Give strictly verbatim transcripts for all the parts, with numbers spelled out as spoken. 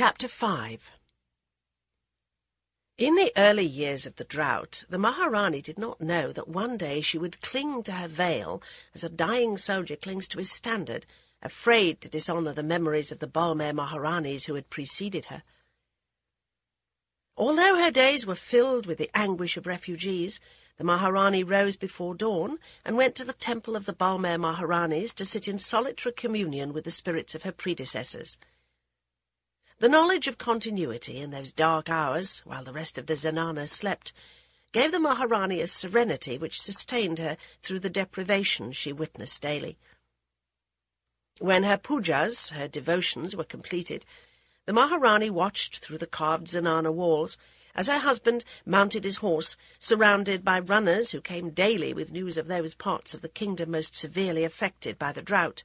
Chapter five. In the early years of the drought, the Maharani did not know that one day she would cling to her veil as a dying soldier clings to his standard, afraid to dishonour the memories of the Balmair Maharanis who had preceded her. Although her days were filled with the anguish of refugees, the Maharani rose before dawn and went to the temple of the Balmair Maharanis to sit in solitary communion with the spirits of her predecessors. The knowledge of continuity in those dark hours, while the rest of the Zenana slept, gave the Maharani a serenity which sustained her through the deprivation she witnessed daily. When her pujas, her devotions, were completed, the Maharani watched through the carved Zenana walls as her husband mounted his horse, surrounded by runners who came daily with news of those parts of the kingdom most severely affected by the drought.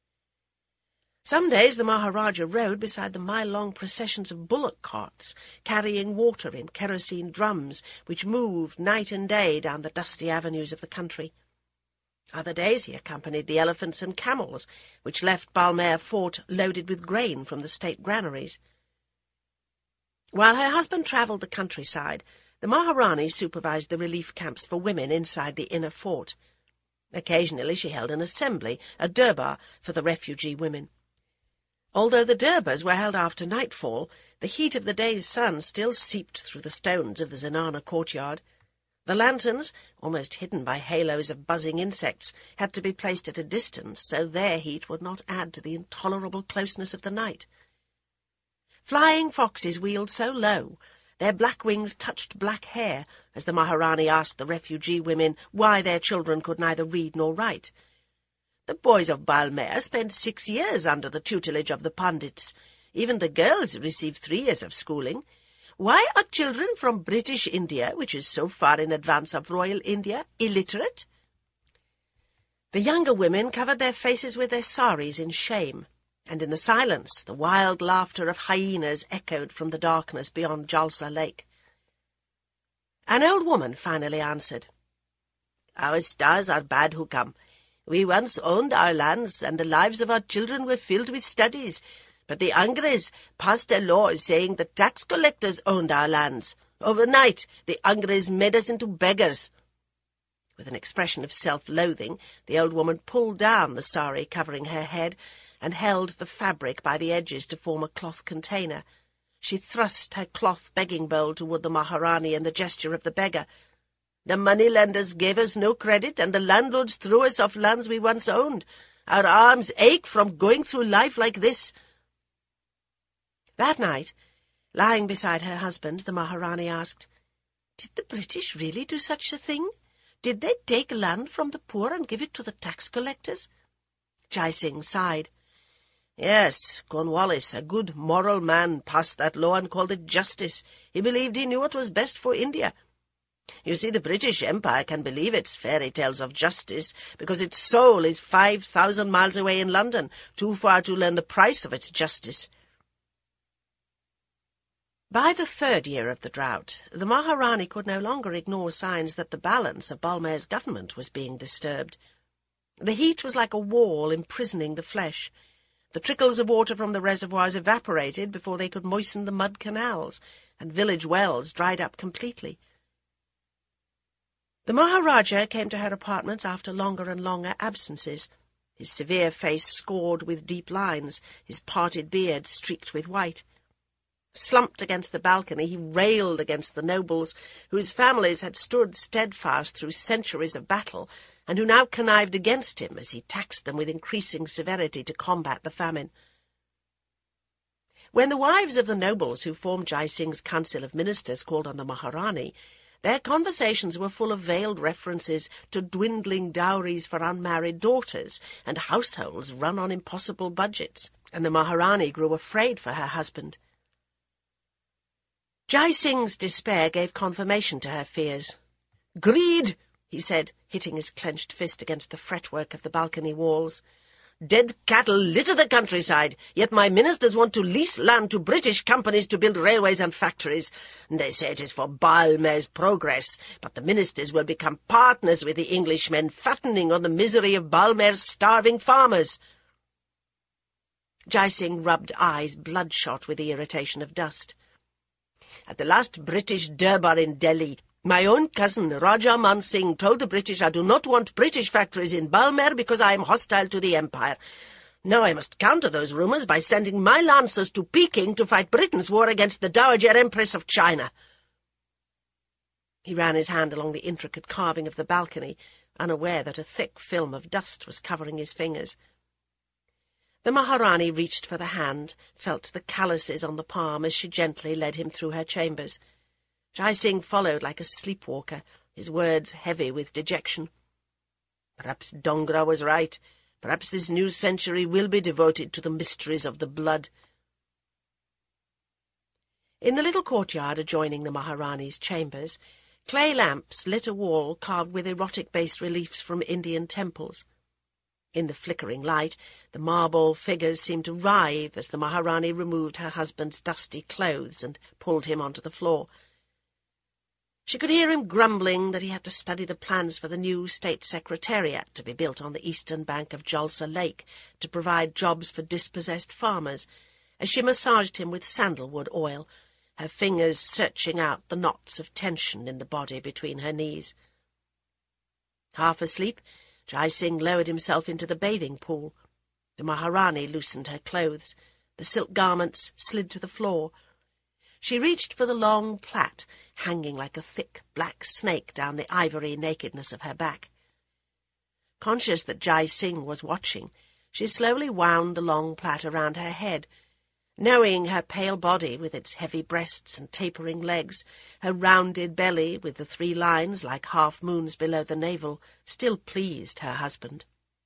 Some days the Maharaja rode beside the mile-long processions of bullock carts, carrying water in kerosene drums, which moved night and day down the dusty avenues of the country. Other days he accompanied the elephants and camels, which left Balmair Fort loaded with grain from the state granaries. While her husband travelled the countryside, the Maharani supervised the relief camps for women inside the inner fort. Occasionally she held an assembly, a durbar, for the refugee women. Although the durbars were held after nightfall, the heat of the day's sun still seeped through the stones of the Zenana courtyard. The lanterns, almost hidden by halos of buzzing insects, had to be placed at a distance so their heat would not add to the intolerable closeness of the night. Flying foxes wheeled so low, their black wings touched black hair, as the Maharani asked the refugee women why their children could neither read nor write. The boys of Balmair spent six years under the tutelage of the Pandits. Even the girls received three years of schooling. Why are children from British India, which is so far in advance of Royal India, illiterate? The younger women covered their faces with their saris in shame, and in the silence the wild laughter of hyenas echoed from the darkness beyond Jalsa Lake. An old woman finally answered, "Our stars are bad, Hukam. We once owned our lands, and the lives of our children were filled with studies, but the Angres passed a law saying that tax collectors owned our lands. Overnight, the Angres made us into beggars." With an expression of self-loathing, the old woman pulled down the sari covering her head and held the fabric by the edges to form a cloth container. She thrust her cloth begging bowl toward the Maharani in the gesture of the beggar. "The moneylenders gave us no credit, and the landlords threw us off lands we once owned. Our arms ache from going through life like this." That night, lying beside her husband, the Maharani asked, "Did the British really do such a thing? Did they take land from the poor and give it to the tax collectors?" Jai Singh sighed. "Yes, Cornwallis, a good moral man, passed that law and called it justice. He believed he knew what was best for India. You see, the British Empire can believe its fairy tales of justice because its soul is five thousand miles away in London, too far to learn the price of its justice." By the third year of the drought, the Maharani could no longer ignore signs that the balance of Balmair's government was being disturbed. The heat was like a wall imprisoning the flesh. The trickles of water from the reservoirs evaporated before they could moisten the mud canals, and village wells dried up completely. The Maharaja came to her apartments after longer and longer absences, his severe face scored with deep lines, his parted beard streaked with white. Slumped against the balcony, he railed against the nobles whose families had stood steadfast through centuries of battle, and who now connived against him as he taxed them with increasing severity to combat the famine. When the wives of the nobles who formed Jai Singh's council of ministers called on the Maharani, their conversations were full of veiled references to dwindling dowries for unmarried daughters and households run on impossible budgets, and the Maharani grew afraid for her husband. Jai Singh's despair gave confirmation to her fears. "Greed," he said, hitting his clenched fist against the fretwork of the balcony walls. "Dead cattle litter the countryside, yet my ministers want to lease land to British companies to build railways and factories. They say it is for Balmair's progress, but the ministers will become partners with the Englishmen, fattening on the misery of Balmair's starving farmers." Jai Singh rubbed eyes bloodshot with the irritation of dust. "At the last British Durbar in Delhi, my own cousin Raja Man Singh told the British I do not want British factories in Balmer because I am hostile to the Empire. Now I must counter those rumours by sending my lancers to Peking to fight Britain's war against the Dowager Empress of China." He ran his hand along the intricate carving of the balcony, unaware that a thick film of dust was covering his fingers. The Maharani reached for the hand, felt the calluses on the palm as she gently led him through her chambers. Jai Singh followed like a sleepwalker, his words heavy with dejection. "Perhaps Dongra was right. Perhaps this new century will be devoted to the mysteries of the blood." In the little courtyard adjoining the Maharani's chambers, clay lamps lit a wall carved with erotic bas-reliefs from Indian temples. In the flickering light, the marble figures seemed to writhe as the Maharani removed her husband's dusty clothes and pulled him onto the floor. She could hear him grumbling that he had to study the plans for the new state secretariat to be built on the eastern bank of Jalsa Lake to provide jobs for dispossessed farmers, as she massaged him with sandalwood oil, her fingers searching out the knots of tension in the body between her knees. Half asleep, Jai Singh lowered himself into the bathing pool. The Maharani loosened her clothes. The silk garments slid to the floor. She reached for the long plait, hanging like a thick black snake down the ivory nakedness of her back. Conscious that Jai Singh was watching, she slowly wound the long plait around her head, knowing her pale body with its heavy breasts and tapering legs, her rounded belly with the three lines like half-moons below the navel, still pleased her husband.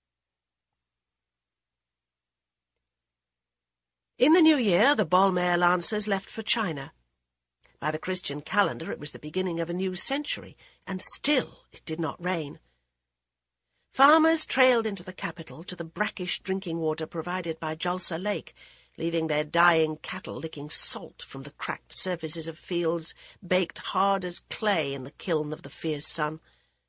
In the new year, the Balmer Lancers left for China. By the Christian calendar, it was the beginning of a new century, and still it did not rain. Farmers trailed into the capital to the brackish drinking water provided by Jalsa Lake, leaving their dying cattle licking salt from the cracked surfaces of fields baked hard as clay in the kiln of the fierce sun.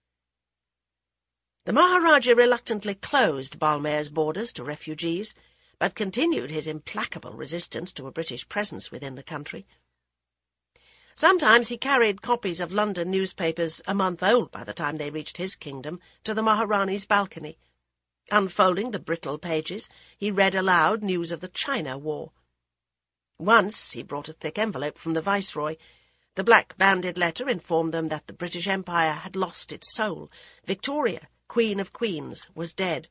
The Maharaja reluctantly closed Balmer's borders to refugees, but continued his implacable resistance to a British presence within the country. Sometimes he carried copies of London newspapers, a month old by the time they reached his kingdom, to the Maharani's balcony. Unfolding the brittle pages, he read aloud news of the China War. Once he brought a thick envelope from the Viceroy. The black-banded letter informed them that the British Empire had lost its soul. Victoria, Queen of Queens, was dead.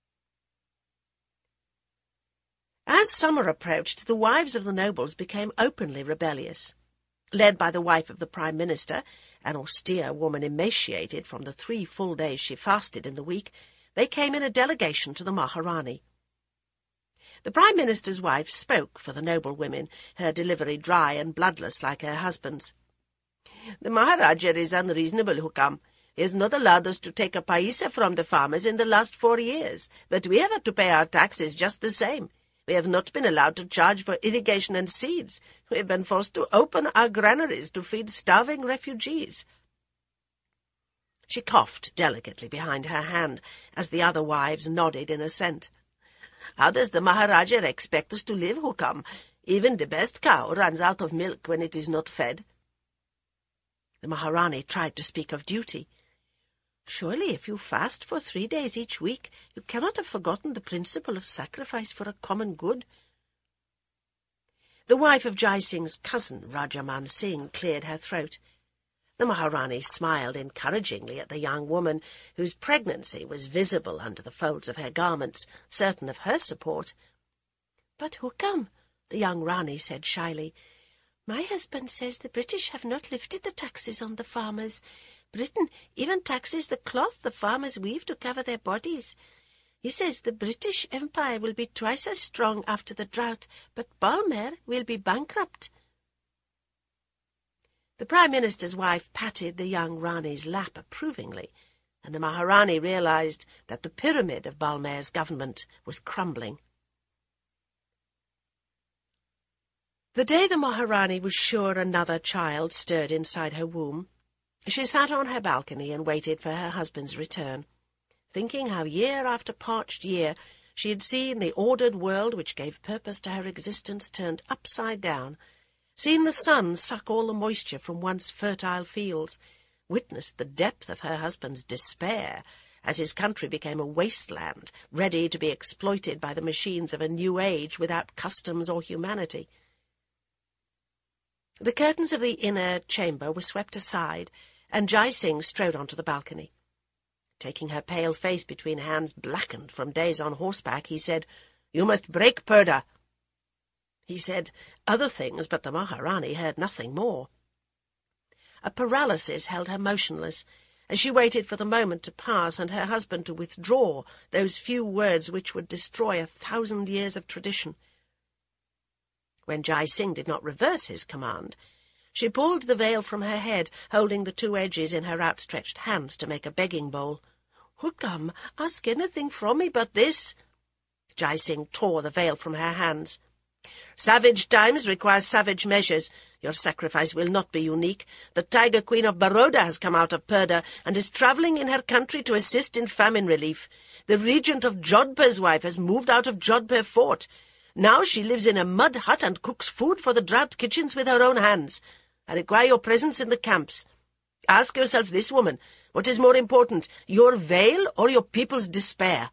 As summer approached, the wives of the nobles became openly rebellious. Led by the wife of the Prime Minister, an austere woman emaciated from the three full days she fasted in the week, they came in a delegation to the Maharani. The Prime Minister's wife spoke for the noble women, her delivery dry and bloodless like her husband's. "The Maharaja is unreasonable, Hukam. He has not allowed us to take a paisa from the farmers in the last four years, but we have had to pay our taxes just the same. We have not been allowed to charge for irrigation and seeds. We have been forced to open our granaries to feed starving refugees." She coughed delicately behind her hand as the other wives nodded in assent. "How does the Maharaja expect us to live, Hukam? Even the best cow runs out of milk when it is not fed." The Maharani tried to speak of duty. "Surely, if you fast for three days each week, you cannot have forgotten the principle of sacrifice for a common good." The wife of Jai Singh's cousin, Raja Man Singh, cleared her throat. The Maharani smiled encouragingly at the young woman, whose pregnancy was visible under the folds of her garments, certain of her support. "But Hukam," the young Rani said shyly, "my husband says the British have not lifted the taxes on the farmers. Britain even taxes the cloth the farmers weave to cover their bodies. He says the British Empire will be twice as strong after the drought, but Balmer will be bankrupt." The Prime Minister's wife patted the young Rani's lap approvingly, and the Maharani realized that the pyramid of Balmer's government was crumbling. The day the Maharani was sure another child stirred inside her womb, she sat on her balcony and waited for her husband's return, thinking how year after parched year She had seen the ordered world which gave purpose to her existence turned upside down, seen the sun suck all the moisture from once fertile fields, witnessed the depth of her husband's despair as his country became a wasteland, ready to be exploited by the machines of a new age without customs or humanity. The curtains of the inner chamber were swept aside, and Jai Singh strode onto the balcony. Taking her pale face between hands blackened from days on horseback, he said, "You must break purdah." He said other things, but the Maharani heard nothing more. A paralysis held her motionless, as she waited for the moment to pass and her husband to withdraw those few words which would destroy a thousand years of tradition. When Jai Singh did not reverse his command, she pulled the veil from her head, holding the two edges in her outstretched hands to make a begging bowl. "Hukam, ask anything from me but this." Jai Singh tore the veil from her hands. "Savage times require savage measures. Your sacrifice will not be unique. The Tiger Queen of Baroda has come out of Purdah and is travelling in her country to assist in famine relief. The regent of Jodhpur's wife has moved out of Jodhpur fort. Now she lives in a mud hut and cooks food for the drought kitchens with her own hands. I require your presence in the camps. Ask yourself this, woman, what is more important, your veil or your people's despair?"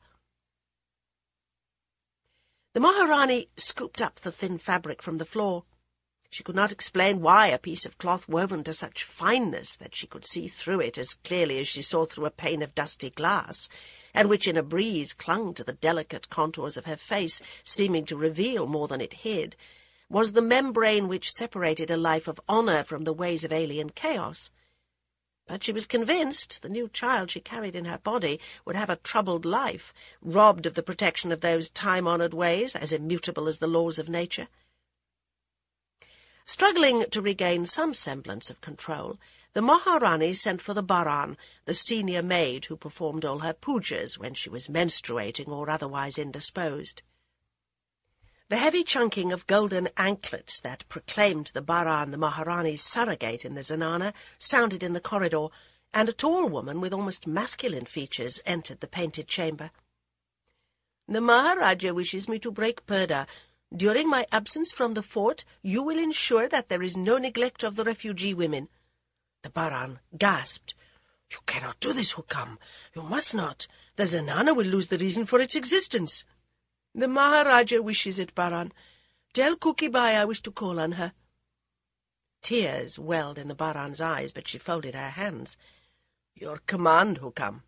The Maharani scooped up the thin fabric from the floor. She could not explain why a piece of cloth woven to such fineness that she could see through it as clearly as she saw through a pane of dusty glass, and which in a breeze clung to the delicate contours of her face, seeming to reveal more than it hid, was the membrane which separated a life of honour from the ways of alien chaos. But she was convinced the new child she carried in her body would have a troubled life, robbed of the protection of those time-honoured ways, as immutable as the laws of nature. Struggling to regain some semblance of control, the Maharani sent for the Baran, the senior maid who performed all her pujas when she was menstruating or otherwise indisposed. The heavy chunking of golden anklets that proclaimed the Baran the Maharani's surrogate in the zenana sounded in the corridor, and a tall woman with almost masculine features entered the painted chamber. "The Maharaja wishes me to break purdah. During my absence from the fort, you will ensure that there is no neglect of the refugee women." The Baran gasped. "You cannot do this, Hukam. You must not. The zenana will lose the reason for its existence." "The Maharaja wishes it, Baran. Tell Kuki Bai I wish to call on her." Tears welled in the Baran's eyes, but she folded her hands. "Your command, Hukam."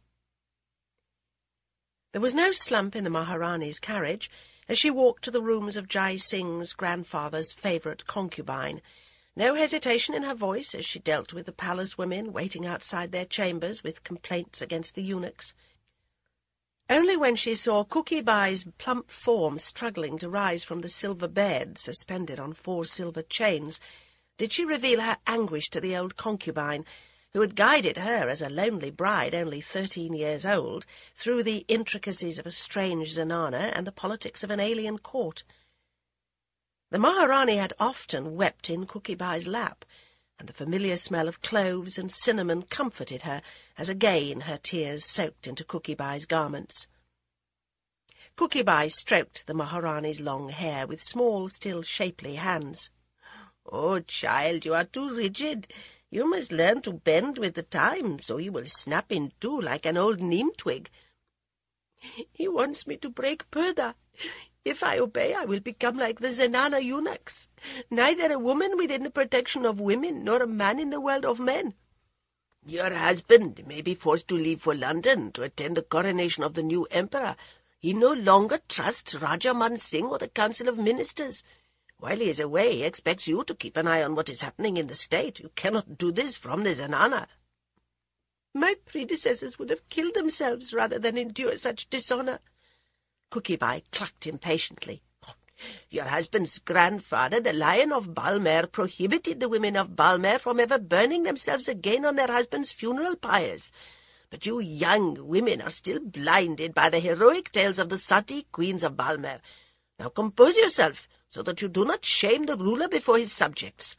There was no slump in the Maharani's carriage as she walked to the rooms of Jai Singh's grandfather's favourite concubine, no hesitation in her voice as she dealt with the palace women waiting outside their chambers with complaints against the eunuchs. Only when she saw Kuki Bai's plump form struggling to rise from the silver bed suspended on four silver chains did she reveal her anguish to the old concubine, who had guided her as a lonely bride only thirteen years old through the intricacies of a strange zenana and the politics of an alien court. The Maharani had often wept in Kuki Bai's lap, and the familiar smell of cloves and cinnamon comforted her as again her tears soaked into Kuki Bai's garments. Kuki Bai stroked the Maharani's long hair with small, still shapely hands. "Oh, child, you are too rigid. You must learn to bend with the times, or you will snap in two like an old neem twig." "He wants me to break purdah. If I obey, I will become like the zenana eunuchs, neither a woman within the protection of women, nor a man in the world of men." "Your husband may be forced to leave for London to attend the coronation of the new emperor. He no longer trusts Raja Man Singh or the Council of Ministers. While he is away, he expects you to keep an eye on what is happening in the state. You cannot do this from the zenana." "My predecessors would have killed themselves rather than endure such dishonour." Kuki Bai clucked impatiently. "Your husband's grandfather, the Lion of Balmer, prohibited the women of Balmer from ever burning themselves again on their husband's funeral pyres. But you young women are still blinded by the heroic tales of the Sati queens of Balmer. Now compose yourself, so that you do not shame the ruler before his subjects."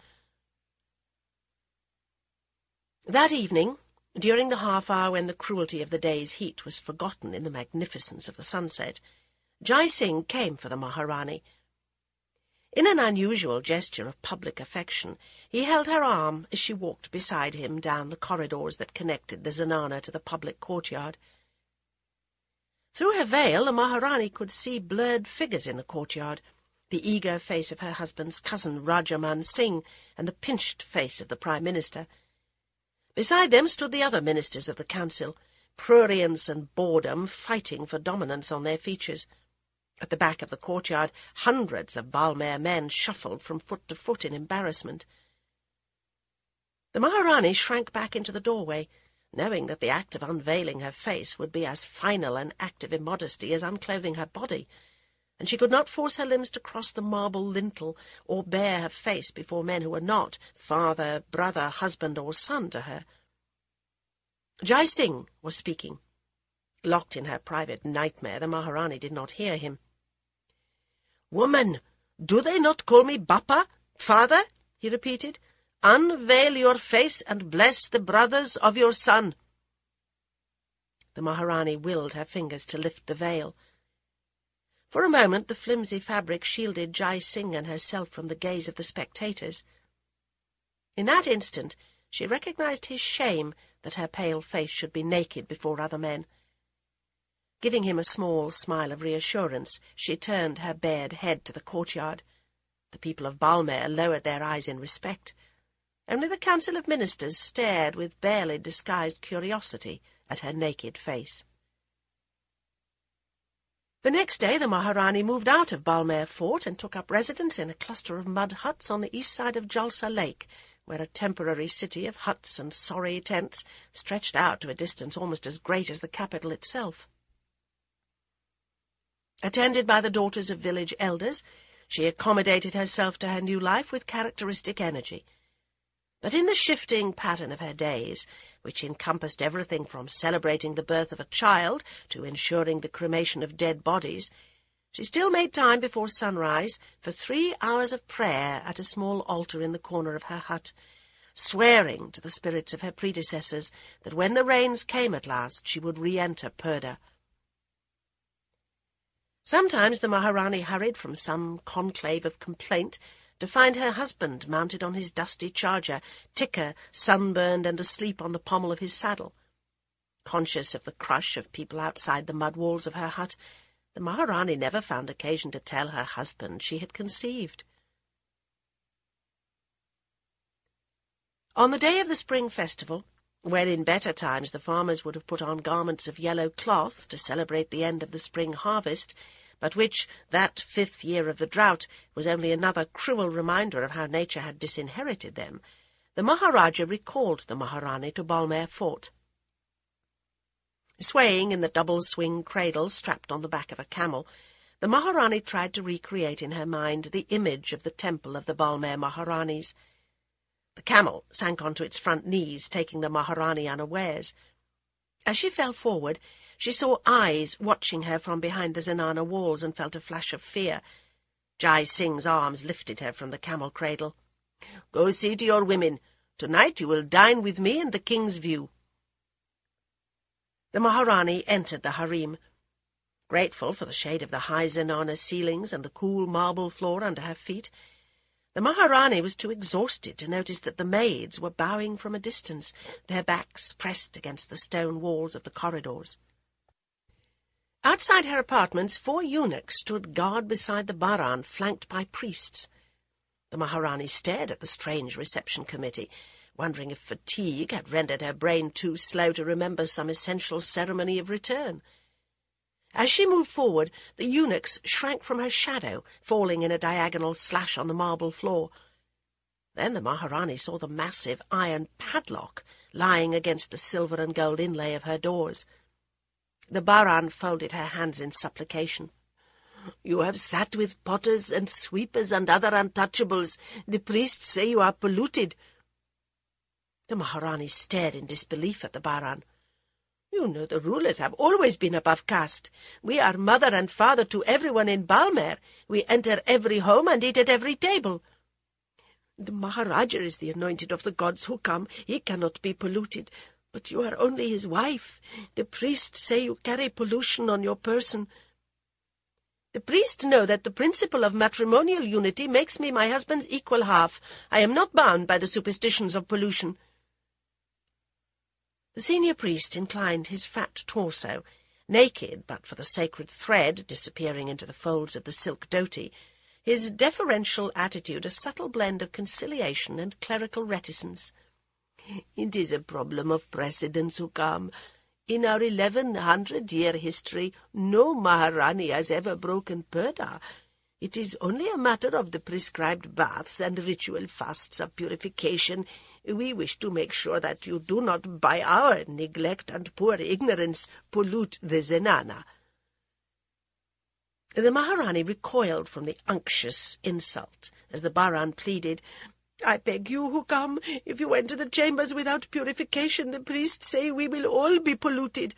That evening, during the half-hour when the cruelty of the day's heat was forgotten in the magnificence of the sunset, Jai Singh came for the Maharani. In an unusual gesture of public affection, he held her arm as she walked beside him down the corridors that connected the zenana to the public courtyard. Through her veil, the Maharani could see blurred figures in the courtyard, the eager face of her husband's cousin Rajaman Singh and the pinched face of the Prime Minister. Beside them stood the other ministers of the council, prurience and boredom fighting for dominance on their features. At the back of the courtyard, hundreds of Balmair men shuffled from foot to foot in embarrassment. The Maharani shrank back into the doorway, knowing that the act of unveiling her face would be as final an act of immodesty as unclothing her body, and she could not force her limbs to cross the marble lintel or bare her face before men who were not father, brother, husband, or son to her. Jai Singh was speaking. Locked in her private nightmare, the Maharani did not hear him. "Woman, do they not call me Bappa, father?" he repeated. "Unveil your face and bless the brothers of your son." The Maharani willed her fingers to lift the veil. For a moment the flimsy fabric shielded Jai Singh and herself from the gaze of the spectators. In that instant she recognized his shame that her pale face should be naked before other men. Giving him a small smile of reassurance, she turned her bared head to the courtyard. The people of Balmair lowered their eyes in respect. Only the Council of Ministers stared with barely disguised curiosity at her naked face. The next day the Maharani moved out of Balmair Fort and took up residence in a cluster of mud huts on the east side of Jalsa Lake, where a temporary city of huts and sorry tents stretched out to a distance almost as great as the capital itself. Attended by the daughters of village elders, she accommodated herself to her new life with characteristic energy. But in the shifting pattern of her days, which encompassed everything from celebrating the birth of a child to ensuring the cremation of dead bodies, she still made time before sunrise for three hours of prayer at a small altar in the corner of her hut, swearing to the spirits of her predecessors that when the rains came at last she would re-enter Purda. Sometimes the Maharani hurried from some conclave of complaint to find her husband mounted on his dusty charger, ticker, sunburned and asleep on the pommel of his saddle. Conscious of the crush of people outside the mud walls of her hut, the Maharani never found occasion to tell her husband she had conceived. On the day of the spring festival, when in better times the farmers would have put on garments of yellow cloth to celebrate the end of the spring harvest, but which, that fifth year of the drought, was only another cruel reminder of how nature had disinherited them, the Maharaja recalled the Maharani to Balmair Fort. Swaying in the double-swing cradle strapped on the back of a camel, the Maharani tried to recreate in her mind the image of the temple of the Balmair Maharanis. The camel sank onto its front knees, taking the Maharani unawares. As she fell forward, she saw eyes watching her from behind the zenana walls and felt a flash of fear. Jai Singh's arms lifted her from the camel cradle. "Go see to your women. Tonight you will dine with me in the king's view." The Maharani entered the harem. Grateful for the shade of the high zenana ceilings and the cool marble floor under her feet, the Maharani was too exhausted to notice that the maids were bowing from a distance, their backs pressed against the stone walls of the corridors. Outside her apartments, four eunuchs stood guard beside the Baran, flanked by priests. The Maharani stared at the strange reception committee, wondering if fatigue had rendered her brain too slow to remember some essential ceremony of return. As she moved forward, the eunuchs shrank from her shadow, falling in a diagonal slash on the marble floor. Then the Maharani saw the massive iron padlock lying against the silver and gold inlay of her doors. The Baran folded her hands in supplication. "You have sat with potters and sweepers and other untouchables. The priests say you are polluted." The Maharani stared in disbelief at the Baran. "You know the rulers have always been above caste. We are mother and father to everyone in Balmair. We enter every home and eat at every table." "The Maharaja is the anointed of the gods who come. He cannot be polluted. But you are only his wife. The priests say you carry pollution on your person." The priests know that the principle of matrimonial unity makes me my husband's equal half. I am not bound by the superstitions of pollution. The senior priest inclined his fat torso, naked but for the sacred thread disappearing into the folds of the silk dhoti, his deferential attitude a subtle blend of conciliation and clerical reticence. "It is a problem of precedence, Hukam. In our eleven hundred year history, no Maharani has ever broken purdah. It is only a matter of the prescribed baths and ritual fasts of purification. We wish to make sure that you do not, by our neglect and poor ignorance, pollute the zenana." The Maharani recoiled from the unctuous insult as the Baran pleaded, "I beg you, Hukam, if you enter the chambers without purification, the priests say we will all be polluted."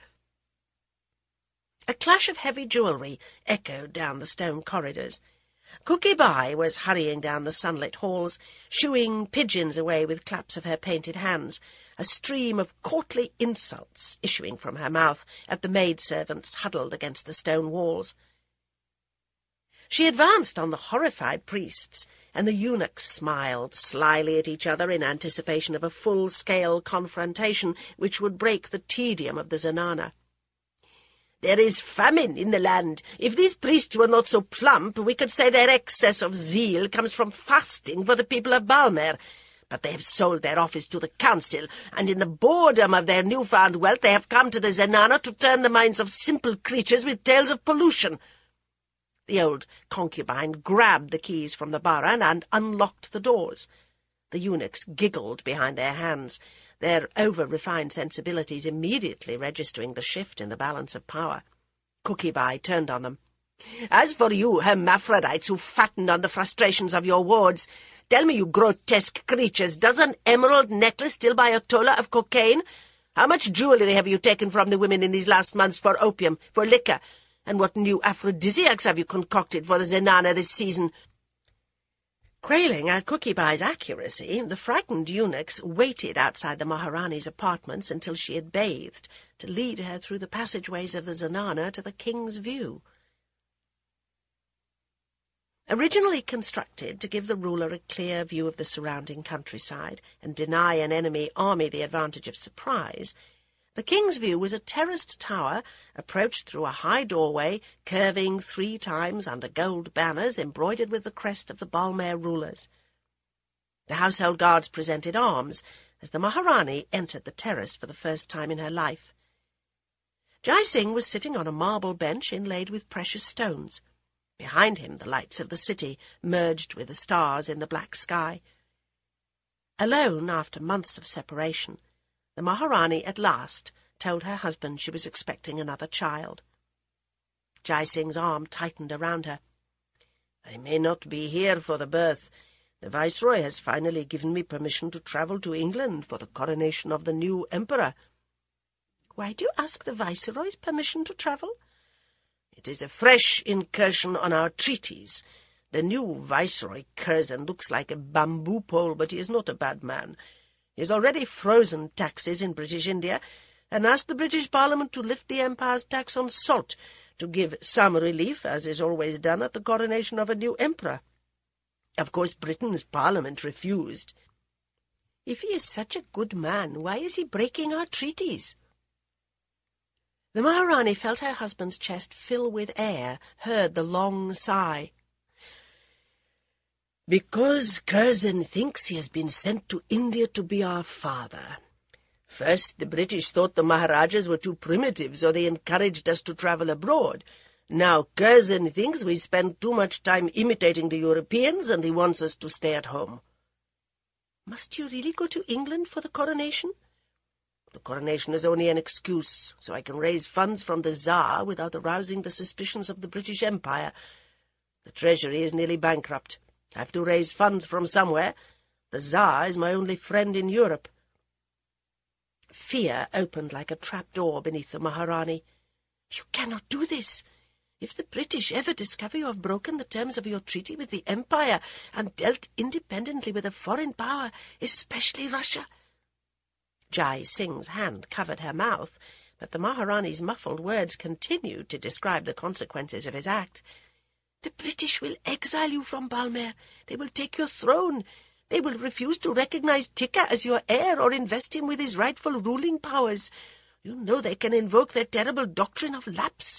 A clash of heavy jewellery echoed down the stone corridors. Cookie Bai was hurrying down the sunlit halls, shooing pigeons away with claps of her painted hands, a stream of courtly insults issuing from her mouth at the maidservants huddled against the stone walls. She advanced on the horrified priests, and the eunuchs smiled slyly at each other in anticipation of a full-scale confrontation which would break the tedium of the zenana. "There is famine in the land. If these priests were not so plump, we could say their excess of zeal comes from fasting for the people of Balmer. But they have sold their office to the council, and in the boredom of their newfound wealth they have come to the zenana to turn the minds of simple creatures with tales of pollution." The old concubine grabbed the keys from the Baran and unlocked the doors. The eunuchs giggled behind their hands, their over-refined sensibilities immediately registering the shift in the balance of power. Cookie Bai turned on them. "As for you, hermaphrodites who fattened on the frustrations of your wards, tell me, you grotesque creatures, does an emerald necklace still buy a tola of cocaine? How much jewellery have you taken from the women in these last months for opium, for liquor? And what new aphrodisiacs have you concocted for the zenana this season?" Quailing at Cookie Bai's accuracy, the frightened eunuchs waited outside the Maharani's apartments until she had bathed, to lead her through the passageways of the zenana to the king's view. Originally constructed to give the ruler a clear view of the surrounding countryside and deny an enemy army the advantage of surprise, the king's view was a terraced tower approached through a high doorway, curving three times under gold banners embroidered with the crest of the Balmer rulers. The household guards presented arms as the Maharani entered the terrace for the first time in her life. Jai Singh was sitting on a marble bench inlaid with precious stones. Behind him the lights of the city merged with the stars in the black sky. Alone after months of separation, the Maharani at last told her husband she was expecting another child. Jai Singh's arm tightened around her. "I may not be here for the birth. The Viceroy has finally given me permission to travel to England for the coronation of the new emperor." "Why do you ask the Viceroy's permission to travel?" "It is a fresh incursion on our treaties. The new Viceroy, Curzon, looks like a bamboo pole, but he is not a bad man. He has already frozen taxes in British India and asked the British Parliament to lift the Empire's tax on salt to give some relief, as is always done at the coronation of a new emperor. Of course, Britain's Parliament refused." "If he is such a good man, why is he breaking our treaties?" The Maharani felt her husband's chest fill with air, heard the long sigh. "Because Curzon thinks he has been sent to India to be our father. First, the British thought the Maharajas were too primitive, so they encouraged us to travel abroad. Now Curzon thinks we spend too much time imitating the Europeans, and he wants us to stay at home." "Must you really go to England for the coronation?" "The coronation is only an excuse, so I can raise funds from the Tsar without arousing the suspicions of the British Empire. The Treasury is nearly bankrupt. I have to raise funds from somewhere. The Tsar is my only friend in Europe." Fear opened like a trap-door beneath the Maharani. "You cannot do this. If the British ever discover you have broken the terms of your treaty with the Empire and dealt independently with a foreign power, especially Russia—" Jai Singh's hand covered her mouth, but the Maharani's muffled words continued to describe the consequences of his act. The British will exile you from Balmair. They will take your throne. They will refuse to recognize Tika as your heir or invest him with his rightful ruling powers. You know they can invoke their terrible doctrine of lapse."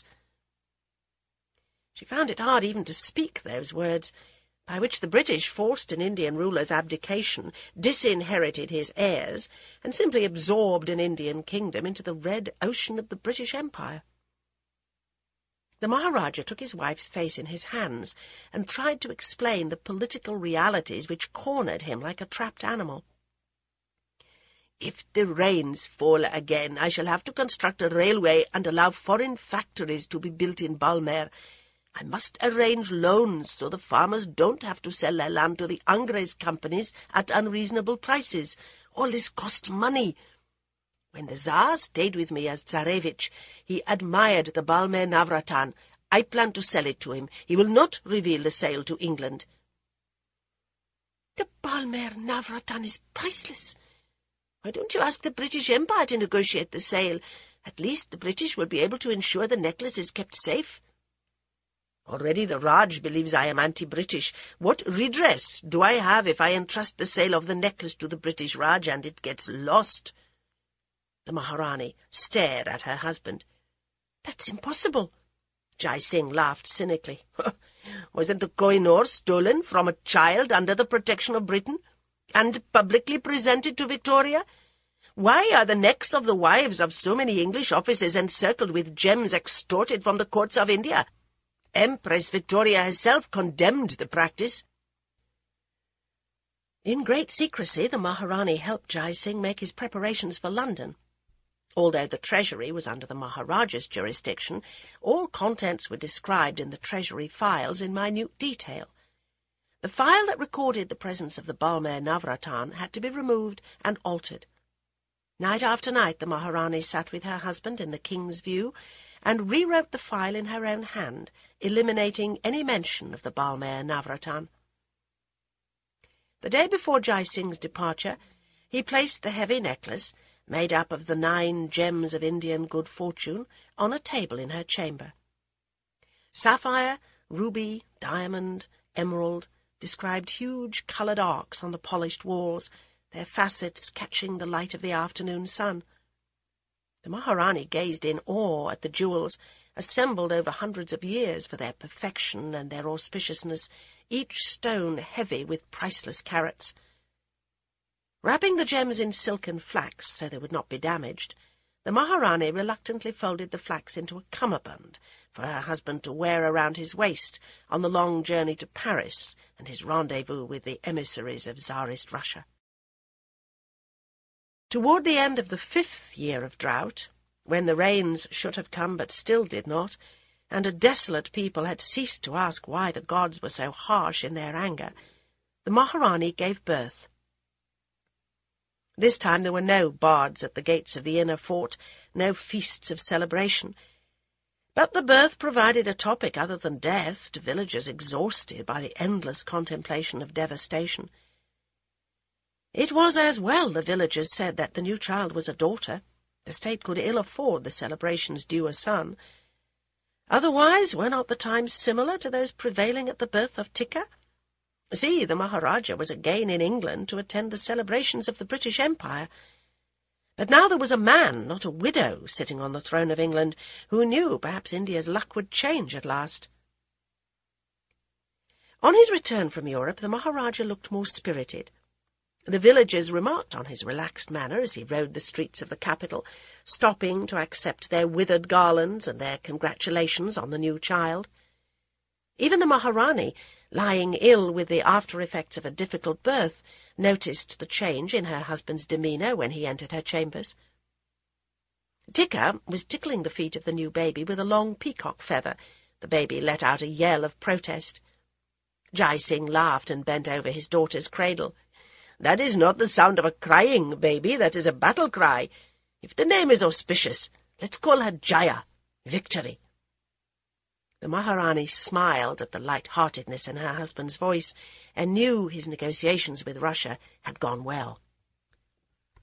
She found it hard even to speak those words, by which the British forced an Indian ruler's abdication, disinherited his heirs, and simply absorbed an Indian kingdom into the red ocean of the British Empire. The Maharaja took his wife's face in his hands and tried to explain the political realities which cornered him like a trapped animal. "If the rains fall again, I shall have to construct a railway and allow foreign factories to be built in Balmair. I must arrange loans so the farmers don't have to sell their land to the Angres companies at unreasonable prices. All this costs money. When the Tsar stayed with me as Tsarevich, he admired the Balmair Navratan. I plan to sell it to him. He will not reveal the sale to England." "The Balmair Navratan is priceless. Why don't you ask the British Empire to negotiate the sale? At least the British will be able to ensure the necklace is kept safe." "Already the Raj believes I am anti-British. What redress do I have if I entrust the sale of the necklace to the British Raj and it gets lost?" The Maharani stared at her husband. "That's impossible." Jai Singh laughed cynically. "Wasn't the Kohinoor stolen from a child under the protection of Britain and publicly presented to Victoria? Why are the necks of the wives of so many English officers encircled with gems extorted from the courts of India? Empress Victoria herself condemned the practice." In great secrecy, the Maharani helped Jai Singh make his preparations for London. Although the treasury was under the Maharaja's jurisdiction, all contents were described in the treasury files in minute detail. The file that recorded the presence of the Balmair Navratan had to be removed and altered. Night after night the Maharani sat with her husband in the king's view and rewrote the file in her own hand, eliminating any mention of the Balmair Navratan. The day before Jai Singh's departure, he placed the heavy necklace, made up of the nine gems of Indian good fortune, on a table in her chamber. Sapphire, ruby, diamond, emerald described huge coloured arcs on the polished walls, their facets catching the light of the afternoon sun. The Maharani gazed in awe at the jewels, assembled over hundreds of years for their perfection and their auspiciousness, each stone heavy with priceless carats. Wrapping the gems in silk and flax so they would not be damaged, the Maharani reluctantly folded the flax into a cummerbund for her husband to wear around his waist on the long journey to Paris and his rendezvous with the emissaries of Tsarist Russia. Toward the end of the fifth year of drought, when the rains should have come but still did not, and a desolate people had ceased to ask why the gods were so harsh in their anger, the Maharani gave birth. This time there were no bards at the gates of the inner fort, no feasts of celebration. But the birth provided a topic other than death to villagers exhausted by the endless contemplation of devastation. It was as well, the villagers said, that the new child was a daughter. The state could ill afford the celebrations due a son. Otherwise, were not the times similar to those prevailing at the birth of Tika? See, the Maharaja was again in England to attend the celebrations of the British Empire. But now there was a man, not a widow, sitting on the throne of England, who knew perhaps India's luck would change at last. On his return from Europe, the Maharaja looked more spirited. The villagers remarked on his relaxed manner as he rode the streets of the capital, stopping to accept their withered garlands and their congratulations on the new child. Even the Maharani, lying ill with the after-effects of a difficult birth, noticed the change in her husband's demeanour when he entered her chambers. Tika was tickling the feet of the new baby with a long peacock feather. The baby let out a yell of protest. Jai Singh laughed and bent over his daughter's cradle. "That is not the sound of a crying baby, that is a battle cry. If the name is auspicious, let's call her Jaya, victory." The Maharani smiled at the light-heartedness in her husband's voice and knew his negotiations with Russia had gone well.